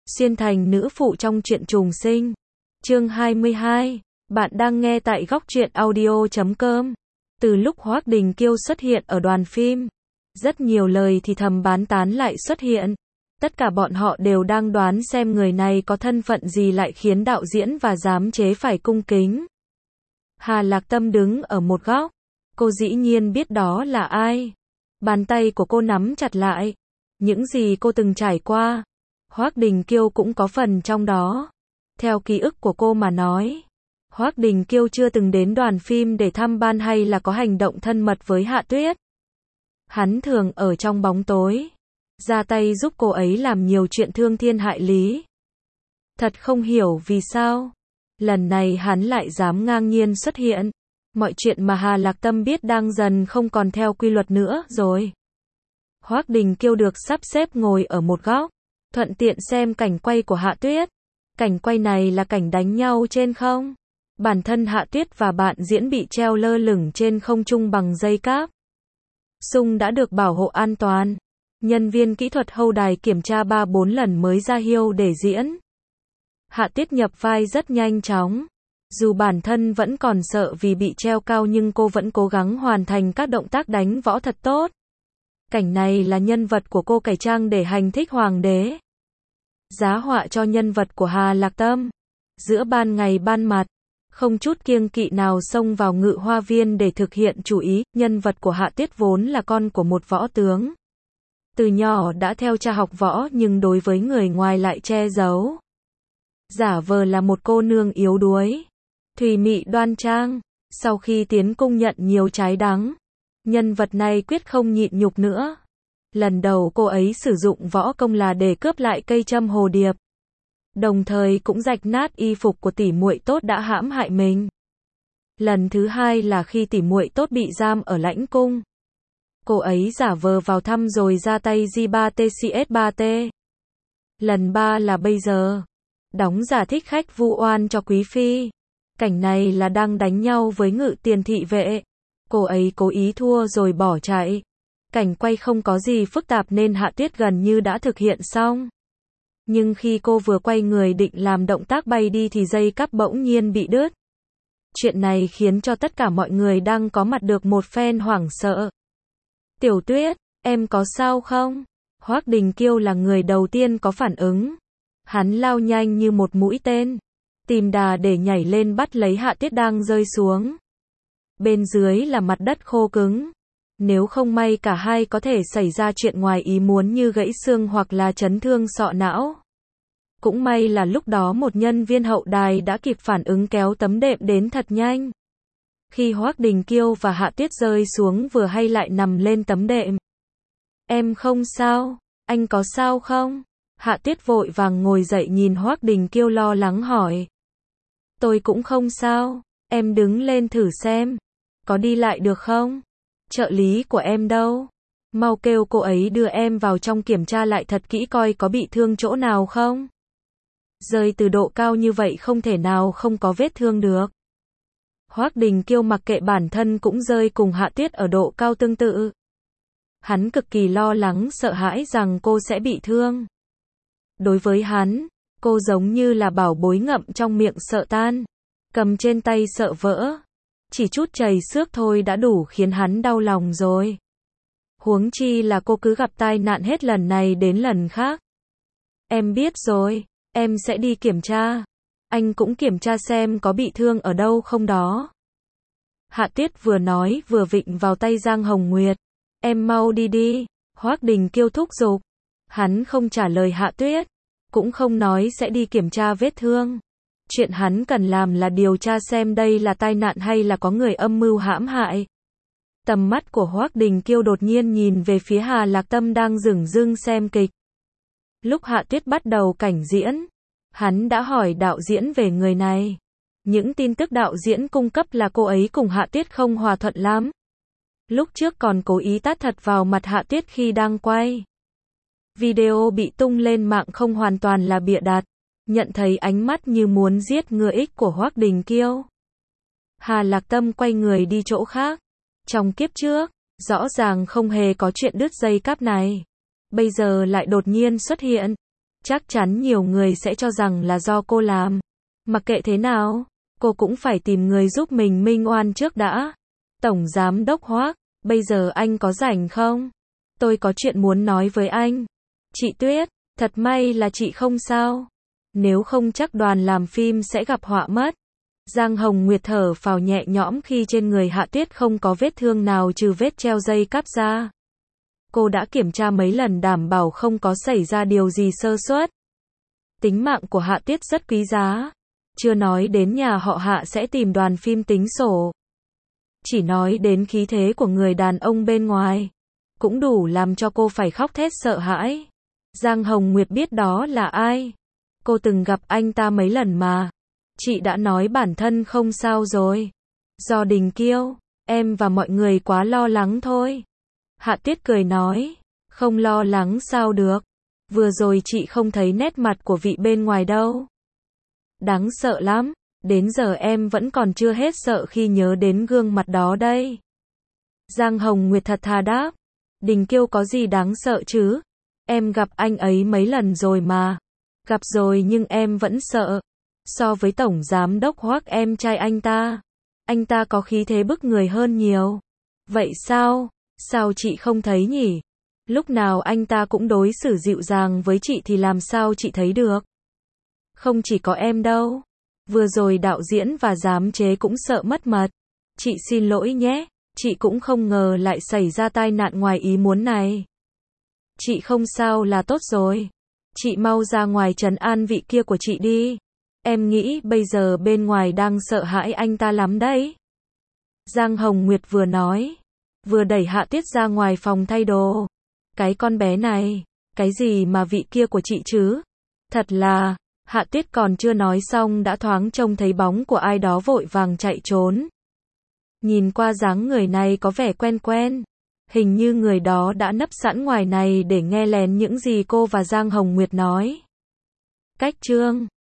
Xuyên thành nữ phụ trong truyện trùng sinh. Chương 22. Bạn đang nghe tại góc truyện audio.com. Từ lúc Hoác Đình Kiêu xuất hiện ở đoàn phim, rất nhiều lời thì thầm bán tán lại xuất hiện. Tất cả bọn họ đều đang đoán xem người này có thân phận gì lại khiến đạo diễn và giám chế phải cung kính. Hà Lạc Tâm đứng ở một góc. Cô dĩ nhiên biết đó là ai. Bàn tay của cô nắm chặt lại. Những gì cô từng trải qua, Hoác Đình Kiêu cũng có phần trong đó. Theo ký ức của cô mà nói, Hoác Đình Kiêu chưa từng đến đoàn phim để thăm ban hay là có hành động thân mật với Hạ Tuyết. Hắn thường ở trong bóng tối, ra tay giúp cô ấy làm nhiều chuyện thương thiên hại lý. Thật không hiểu vì sao, lần này hắn lại dám ngang nhiên xuất hiện. Mọi chuyện mà Hà Lạc Tâm biết đang dần không còn theo quy luật nữa rồi. Hoác Đình Kiêu được sắp xếp ngồi ở một góc, thuận tiện xem cảnh quay của Hạ Tuyết. Cảnh quay này là cảnh đánh nhau trên không. Bản thân Hạ Tuyết và bạn diễn bị treo lơ lửng trên không trung bằng dây cáp. Sung đã được bảo hộ an toàn. Nhân viên kỹ thuật hậu đài kiểm tra 3-4 lần mới ra hiêu để diễn. Hạ Tuyết nhập vai rất nhanh chóng. Dù bản thân vẫn còn sợ vì bị treo cao nhưng cô vẫn cố gắng hoàn thành các động tác đánh võ thật tốt. Cảnh này là nhân vật của cô cải trang để hành thích hoàng đế. Giá họa cho nhân vật của Hà Lạc Tâm. Giữa ban ngày ban mặt, không chút kiêng kỵ nào xông vào Ngự Hoa Viên để thực hiện chủ ý. Nhân vật của Hạ Tuyết vốn là con của một võ tướng. Từ nhỏ đã theo cha học võ nhưng đối với người ngoài lại che giấu. Giả vờ là một cô nương yếu đuối, thùy mị đoan trang. Sau khi tiến cung nhận nhiều trái đắng, nhân vật này quyết không nhịn nhục nữa. Lần đầu cô ấy sử dụng võ công là để cướp lại cây châm hồ điệp, đồng thời cũng rạch nát y phục của tỷ muội tốt đã hãm hại mình. Lần thứ hai là khi tỷ muội tốt bị giam ở lãnh cung. Cô ấy giả vờ vào thăm rồi ra tay J3TCS3T. Lần ba là bây giờ, đóng giả thích khách vu oan cho quý phi. Cảnh này là đang đánh nhau với Ngự Tiền thị vệ. Cô ấy cố ý thua rồi bỏ chạy. Cảnh quay không có gì phức tạp nên Hạ Tuyết gần như đã thực hiện xong. Nhưng khi cô vừa quay người định làm động tác bay đi thì dây cáp bỗng nhiên bị đứt. Chuyện này khiến cho tất cả mọi người đang có mặt được một phen hoảng sợ. Tiểu Tuyết, em có sao không? Hoác Đình Kiêu là người đầu tiên có phản ứng. Hắn lao nhanh như một mũi tên, tìm đà để nhảy lên bắt lấy Hạ Tuyết đang rơi xuống. Bên dưới là mặt đất khô cứng. Nếu không may cả hai có thể xảy ra chuyện ngoài ý muốn như gãy xương hoặc là chấn thương sọ não. Cũng may là lúc đó một nhân viên hậu đài đã kịp phản ứng kéo tấm đệm đến thật nhanh. Khi Hoác Đình Kiêu và Hạ Tuyết rơi xuống vừa hay lại nằm lên tấm đệm. Em không sao, anh có sao không? Hạ Tuyết vội vàng ngồi dậy nhìn Hoác Đình Kiêu lo lắng hỏi. Tôi cũng không sao, em đứng lên thử xem. Có đi lại được không? Trợ lý của em đâu? Mau kêu cô ấy đưa em vào trong kiểm tra lại thật kỹ coi có bị thương chỗ nào không? Rơi từ độ cao như vậy không thể nào không có vết thương được. Hoác Đình Kiêu mặc kệ bản thân cũng rơi cùng Hạ Tuyết ở độ cao tương tự. Hắn cực kỳ lo lắng sợ hãi rằng cô sẽ bị thương. Đối với hắn, cô giống như là bảo bối ngậm trong miệng sợ tan, cầm trên tay sợ vỡ. Chỉ chút chảy xước thôi đã đủ khiến hắn đau lòng rồi. Huống chi là cô cứ gặp tai nạn hết lần này đến lần khác. Em biết rồi, em sẽ đi kiểm tra. Anh cũng kiểm tra xem có bị thương ở đâu không đó. Hạ Tuyết vừa nói vừa vịn vào tay Giang Hồng Nguyệt. Em mau đi đi. Hoác Đình Kiêu thúc giục. Hắn không trả lời Hạ Tuyết, cũng không nói sẽ đi kiểm tra vết thương. Chuyện hắn cần làm là điều tra xem đây là tai nạn hay là có người âm mưu hãm hại. Tầm mắt của Hoác Đình Kiêu đột nhiên nhìn về phía Hà Lạc Tâm đang dửng dưng xem kịch. Lúc Hạ Tuyết bắt đầu cảnh diễn, hắn đã hỏi đạo diễn về người này. Những tin tức đạo diễn cung cấp là cô ấy cùng Hạ Tuyết không hòa thuận lắm. Lúc trước còn cố ý tát thật vào mặt Hạ Tuyết khi đang quay. Video bị tung lên mạng không hoàn toàn là bịa đặt. Nhận thấy ánh mắt như muốn giết người ích của Hoác Đình Kiêu, Hà Lạc Tâm quay người đi chỗ khác. Trong kiếp trước, rõ ràng không hề có chuyện đứt dây cáp này. Bây giờ lại đột nhiên xuất hiện. Chắc chắn nhiều người sẽ cho rằng là do cô làm. Mặc kệ thế nào, cô cũng phải tìm người giúp mình minh oan trước đã. Tổng Giám đốc Hoác, bây giờ anh có rảnh không? Tôi có chuyện muốn nói với anh. Chị Tuyết, thật may là chị không sao. Nếu không chắc đoàn làm phim sẽ gặp họa mất. Giang Hồng Nguyệt thở phào nhẹ nhõm khi trên người Hạ Tuyết không có vết thương nào trừ vết treo dây cáp ra. Cô đã kiểm tra mấy lần đảm bảo không có xảy ra điều gì sơ suất. Tính mạng của Hạ Tuyết rất quý giá. Chưa nói đến nhà họ Hạ sẽ tìm đoàn phim tính sổ. Chỉ nói đến khí thế của người đàn ông bên ngoài, cũng đủ làm cho cô phải khóc thét sợ hãi. Giang Hồng Nguyệt biết đó là ai. Cô từng gặp anh ta mấy lần mà. Chị đã nói bản thân không sao rồi. Do Đình Kiêu, em và mọi người quá lo lắng thôi. Hạ Tuyết cười nói, không lo lắng sao được. Vừa rồi chị không thấy nét mặt của vị bên ngoài đâu. Đáng sợ lắm, đến giờ em vẫn còn chưa hết sợ khi nhớ đến gương mặt đó đây. Giang Hồng Nguyệt thật thà đáp, Đình Kiêu có gì đáng sợ chứ? Em gặp anh ấy mấy lần rồi mà. Gặp rồi nhưng em vẫn sợ. So với Tổng Giám đốc Hoác em trai anh ta có khí thế bức người hơn nhiều. Vậy sao? Sao chị không thấy nhỉ? Lúc nào anh ta cũng đối xử dịu dàng với chị thì làm sao chị thấy được? Không chỉ có em đâu. Vừa rồi đạo diễn và giám chế cũng sợ mất mật. Chị xin lỗi nhé, chị cũng không ngờ lại xảy ra tai nạn ngoài ý muốn này. Chị không sao là tốt rồi. Chị mau ra ngoài trấn an vị kia của chị đi. Em nghĩ bây giờ bên ngoài đang sợ hãi anh ta lắm đấy. Giang Hồng Nguyệt vừa nói, vừa đẩy Hạ Tuyết ra ngoài phòng thay đồ. Cái con bé này, cái gì mà vị kia của chị chứ? Thật là, Hạ Tuyết còn chưa nói xong đã thoáng trông thấy bóng của ai đó vội vàng chạy trốn. Nhìn qua dáng người này có vẻ quen quen. Hình như người đó đã nấp sẵn ngoài này để nghe lén những gì cô và Giang Hồng Nguyệt nói. Cách chương